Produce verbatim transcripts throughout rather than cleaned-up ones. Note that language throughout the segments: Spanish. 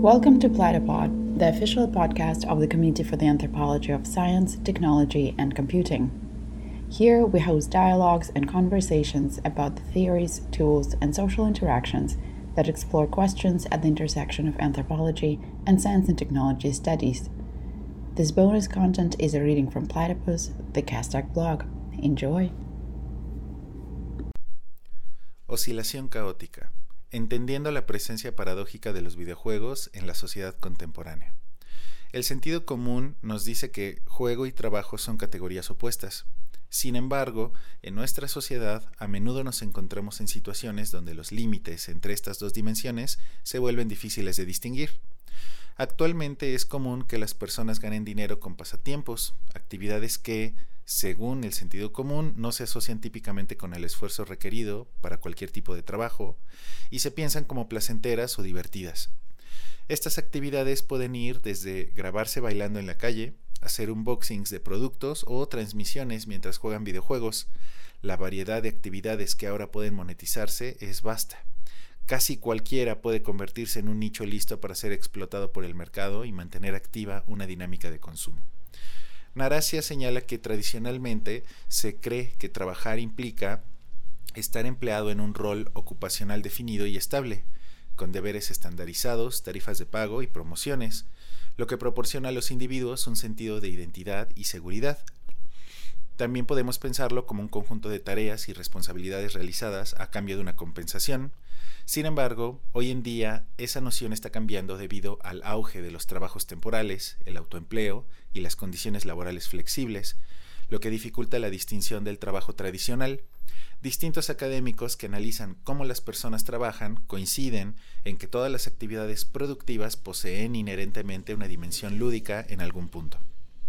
Welcome to Platypod, the official podcast of the Committee for the Anthropology of Science, Technology, and Computing. Here we host dialogues and conversations about the theories, tools, and social interactions that explore questions at the intersection of anthropology and science and technology studies. This bonus content is a reading from Platypus, the Castac blog. Enjoy! Oscilación caótica. Entendiendo la presencia paradójica de los videojuegos en la sociedad contemporánea. El sentido común nos dice que juego y trabajo son categorías opuestas. Sin embargo, en nuestra sociedad a menudo nos encontramos en situaciones donde los límites entre estas dos dimensiones se vuelven difíciles de distinguir. Actualmente es común que las personas ganen dinero con pasatiempos, actividades que, según el sentido común, no se asocian típicamente con el esfuerzo requerido para cualquier tipo de trabajo y se piensan como placenteras o divertidas. Estas actividades pueden ir desde grabarse bailando en la calle, hacer unboxings de productos o transmisiones mientras juegan videojuegos. La variedad de actividades que ahora pueden monetizarse es vasta. Casi cualquiera puede convertirse en un nicho listo para ser explotado por el mercado y mantener activa una dinámica de consumo. Narasia señala que tradicionalmente se cree que trabajar implica estar empleado en un rol ocupacional definido y estable, con deberes estandarizados, tarifas de pago y promociones, lo que proporciona a los individuos un sentido de identidad y seguridad. También podemos pensarlo como un conjunto de tareas y responsabilidades realizadas a cambio de una compensación. Sin embargo, hoy en día esa noción está cambiando debido al auge de los trabajos temporales, el autoempleo y las condiciones laborales flexibles, lo que dificulta la distinción del trabajo tradicional. Distintos académicos que analizan cómo las personas trabajan coinciden en que todas las actividades productivas poseen inherentemente una dimensión lúdica en algún punto.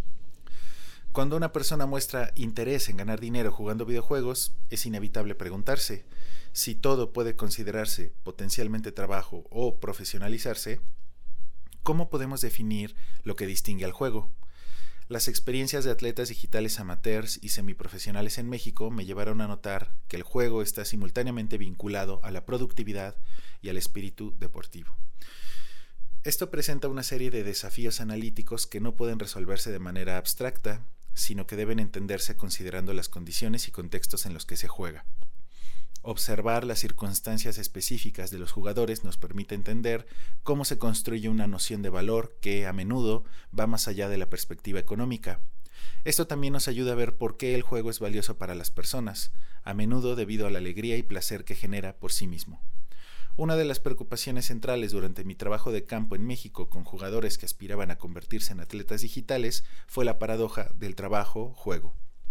Cuando una persona muestra interés en ganar dinero jugando videojuegos, es inevitable preguntarse si todo puede considerarse potencialmente trabajo o profesionalizarse. ¿Cómo podemos definir lo que distingue al juego? Las experiencias de atletas digitales amateurs y semiprofesionales en México me llevaron a notar que el juego está simultáneamente vinculado a la productividad y al espíritu deportivo. Esto presenta una serie de desafíos analíticos que no pueden resolverse de manera abstracta, sino que deben entenderse considerando las condiciones y contextos en los que se juega. Observar las circunstancias específicas de los jugadores nos permite entender cómo se construye una noción de valor que a menudo va más allá de la perspectiva económica. Esto también nos ayuda a ver por qué el juego es valioso para las personas, a menudo debido a la alegría y placer que genera por sí mismo. Una de las preocupaciones centrales durante mi trabajo de campo en México con jugadores que aspiraban a convertirse en atletas digitales fue la paradoja del trabajo-juego.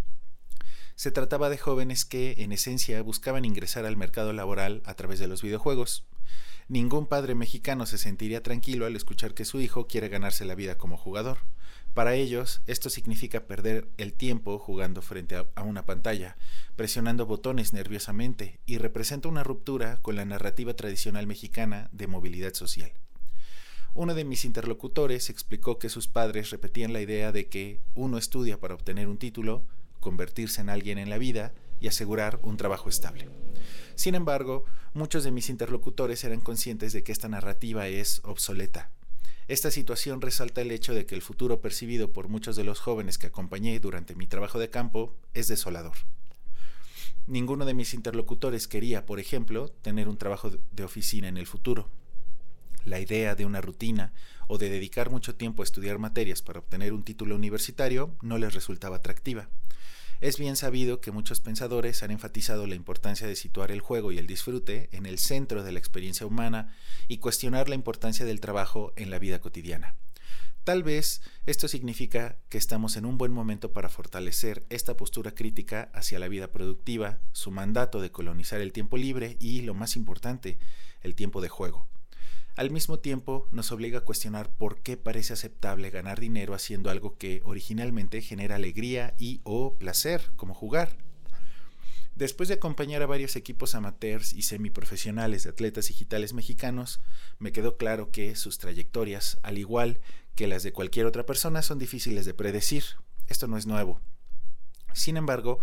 Se trataba de jóvenes que, en esencia, buscaban ingresar al mercado laboral a través de los videojuegos. Ningún padre mexicano se sentiría tranquilo al escuchar que su hijo quiere ganarse la vida como jugador. Para ellos, esto significa perder el tiempo jugando frente a una pantalla, presionando botones nerviosamente, y representa una ruptura con la narrativa tradicional mexicana de movilidad social. Uno de mis interlocutores explicó que sus padres repetían la idea de que uno estudia para obtener un título, convertirse en alguien en la vida y asegurar un trabajo estable. Sin embargo, muchos de mis interlocutores eran conscientes de que esta narrativa es obsoleta. Esta situación resalta el hecho de que el futuro percibido por muchos de los jóvenes que acompañé durante mi trabajo de campo es desolador. Ninguno de mis interlocutores quería, por ejemplo, tener un trabajo de oficina en el futuro. La idea de una rutina o de dedicar mucho tiempo a estudiar materias para obtener un título universitario no les resultaba atractiva. Es bien sabido que muchos pensadores han enfatizado la importancia de situar el juego y el disfrute en el centro de la experiencia humana y cuestionar la importancia del trabajo en la vida cotidiana. Tal vez esto significa que estamos en un buen momento para fortalecer esta postura crítica hacia la vida productiva, su mandato de colonizar el tiempo libre y, lo más importante, el tiempo de juego. Al mismo tiempo, nos obliga a cuestionar por qué parece aceptable ganar dinero haciendo algo que originalmente genera alegría y o placer, como jugar. Después de acompañar a varios equipos amateurs y semiprofesionales de atletas digitales mexicanos, me quedó claro que sus trayectorias, al igual que las de cualquier otra persona, son difíciles de predecir. Esto no es nuevo. Sin embargo,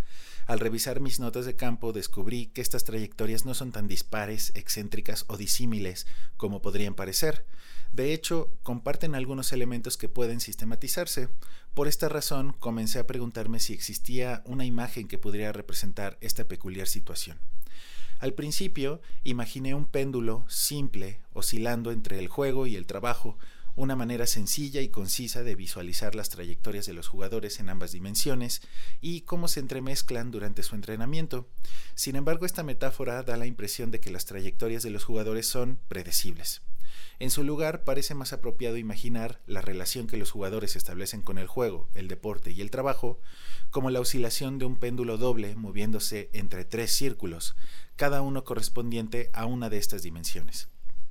Al revisar mis notas de campo descubrí que estas trayectorias no son tan dispares, excéntricas o disímiles como podrían parecer. De hecho, comparten algunos elementos que pueden sistematizarse. Por esta razón, comencé a preguntarme si existía una imagen que pudiera representar esta peculiar situación. Al principio, imaginé un péndulo simple, oscilando entre el juego y el trabajo, una manera sencilla y concisa de visualizar las trayectorias de los jugadores en ambas dimensiones y cómo se entremezclan durante su entrenamiento. Sin embargo, esta metáfora da la impresión de que las trayectorias de los jugadores son predecibles. En su lugar, parece más apropiado imaginar la relación que los jugadores establecen con el juego, el deporte y el trabajo, como la oscilación de un péndulo doble moviéndose entre tres círculos, cada uno correspondiente a una de estas dimensiones.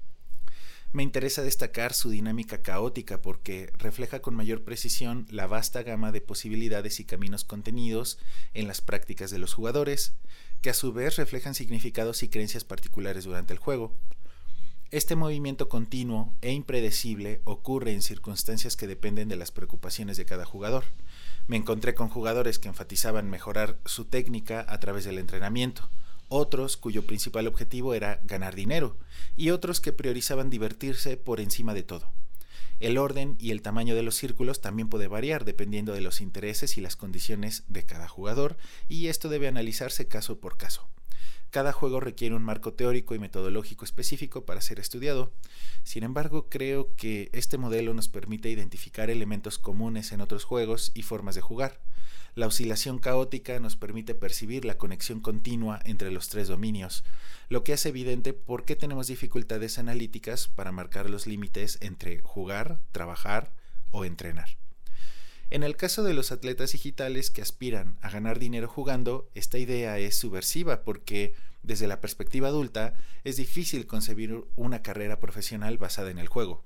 Me interesa destacar su dinámica caótica porque refleja con mayor precisión la vasta gama de posibilidades y caminos contenidos en las prácticas de los jugadores, que a su vez reflejan significados y creencias particulares durante el juego. Este movimiento continuo e impredecible ocurre en circunstancias que dependen de las preocupaciones de cada jugador. Me encontré con jugadores que enfatizaban mejorar su técnica a través del entrenamiento, otros cuyo principal objetivo era ganar dinero, y otros que priorizaban divertirse por encima de todo. El orden y el tamaño de los círculos también puede variar dependiendo de los intereses y las condiciones de cada jugador, y esto debe analizarse caso por caso. Cada juego requiere un marco teórico y metodológico específico para ser estudiado. Sin embargo, creo que este modelo nos permite identificar elementos comunes en otros juegos y formas de jugar. La oscilación caótica nos permite percibir la conexión continua entre los tres dominios, lo que hace evidente por qué tenemos dificultades analíticas para marcar los límites entre jugar, trabajar o entrenar. En el caso de los atletas digitales que aspiran a ganar dinero jugando, esta idea es subversiva porque, desde la perspectiva adulta, es difícil concebir una carrera profesional basada en el juego.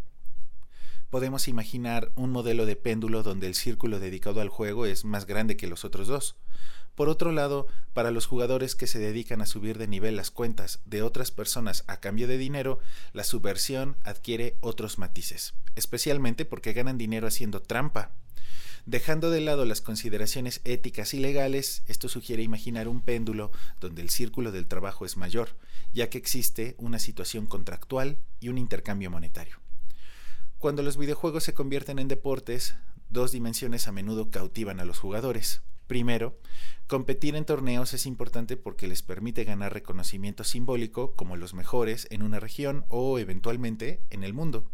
Podemos imaginar un modelo de péndulo donde el círculo dedicado al juego es más grande que los otros dos. Por otro lado, para los jugadores que se dedican a subir de nivel las cuentas de otras personas a cambio de dinero, la subversión adquiere otros matices, especialmente porque ganan dinero haciendo trampa. Dejando de lado las consideraciones éticas y legales, esto sugiere imaginar un péndulo donde el círculo del trabajo es mayor, ya que existe una situación contractual y un intercambio monetario. Cuando los videojuegos se convierten en deportes, dos dimensiones a menudo cautivan a los jugadores. Primero, competir en torneos es importante porque les permite ganar reconocimiento simbólico como los mejores en una región o, eventualmente, en el mundo.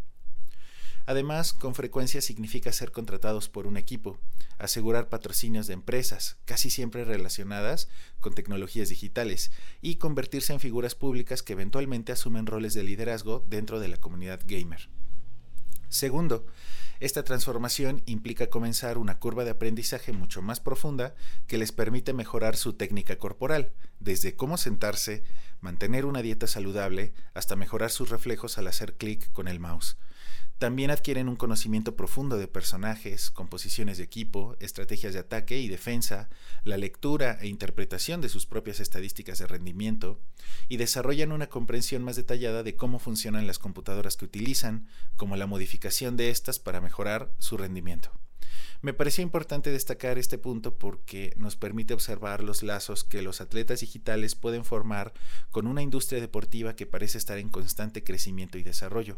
Además, con frecuencia significa ser contratados por un equipo, asegurar patrocinios de empresas, casi siempre relacionadas con tecnologías digitales, y convertirse en figuras públicas que eventualmente asumen roles de liderazgo dentro de la comunidad gamer. Segundo, esta transformación implica comenzar una curva de aprendizaje mucho más profunda que les permite mejorar su técnica corporal, desde cómo sentarse, mantener una dieta saludable, hasta mejorar sus reflejos al hacer clic con el mouse. También adquieren un conocimiento profundo de personajes, composiciones de equipo, estrategias de ataque y defensa, la lectura e interpretación de sus propias estadísticas de rendimiento, y desarrollan una comprensión más detallada de cómo funcionan las computadoras que utilizan, como la modificación de estas para mejorar su rendimiento. Me pareció importante destacar este punto porque nos permite observar los lazos que los atletas digitales pueden formar con una industria deportiva que parece estar en constante crecimiento y desarrollo.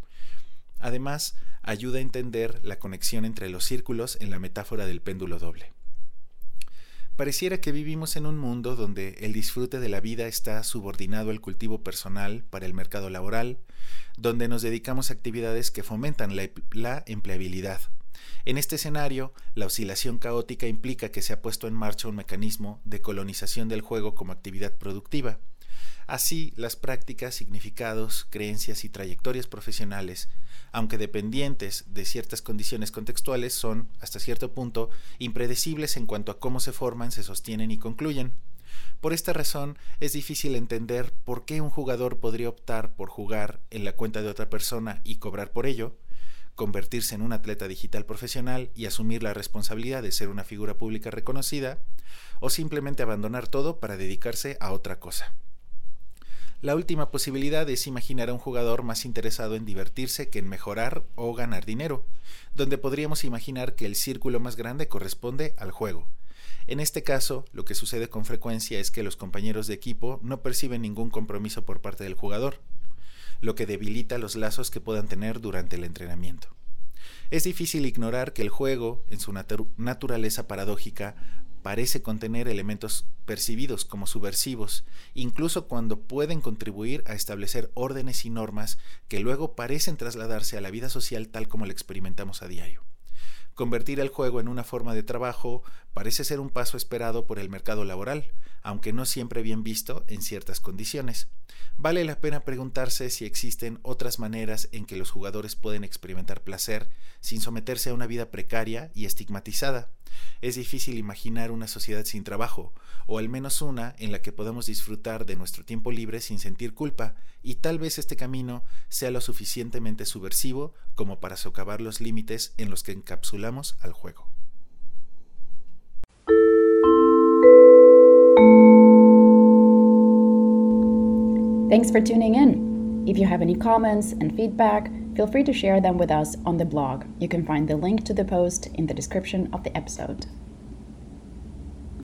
Además, ayuda a entender la conexión entre los círculos en la metáfora del péndulo doble. Pareciera que vivimos en un mundo donde el disfrute de la vida está subordinado al cultivo personal para el mercado laboral, donde nos dedicamos a actividades que fomentan la, la empleabilidad. En este escenario, la oscilación caótica implica que se ha puesto en marcha un mecanismo de colonización del juego como actividad productiva. Así, las prácticas, significados, creencias y trayectorias profesionales, aunque dependientes de ciertas condiciones contextuales, son, hasta cierto punto, impredecibles en cuanto a cómo se forman, se sostienen y concluyen. Por esta razón, es difícil entender por qué un jugador podría optar por jugar en la cuenta de otra persona y cobrar por ello, convertirse en un atleta digital profesional y asumir la responsabilidad de ser una figura pública reconocida, o simplemente abandonar todo para dedicarse a otra cosa. La última posibilidad es imaginar a un jugador más interesado en divertirse que en mejorar o ganar dinero, donde podríamos imaginar que el círculo más grande corresponde al juego. En este caso, lo que sucede con frecuencia es que los compañeros de equipo no perciben ningún compromiso por parte del jugador, lo que debilita los lazos que puedan tener durante el entrenamiento. Es difícil ignorar que el juego, en su natu- naturaleza paradójica, parece contener elementos percibidos como subversivos, incluso cuando pueden contribuir a establecer órdenes y normas que luego parecen trasladarse a la vida social tal como la experimentamos a diario. Convertir el juego en una forma de trabajo parece ser un paso esperado por el mercado laboral, aunque no siempre bien visto en ciertas condiciones. Vale la pena preguntarse si existen otras maneras en que los jugadores pueden experimentar placer sin someterse a una vida precaria y estigmatizada. Es difícil imaginar una sociedad sin trabajo, o al menos una en la que podamos disfrutar de nuestro tiempo libre sin sentir culpa, y tal vez este camino sea lo suficientemente subversivo como para socavar los límites en los que encapsulamos al juego. Thanks for tuning in. If you have any comments and feedback, feel free to share them with us on the blog. You can find the link to the post in the description of the episode.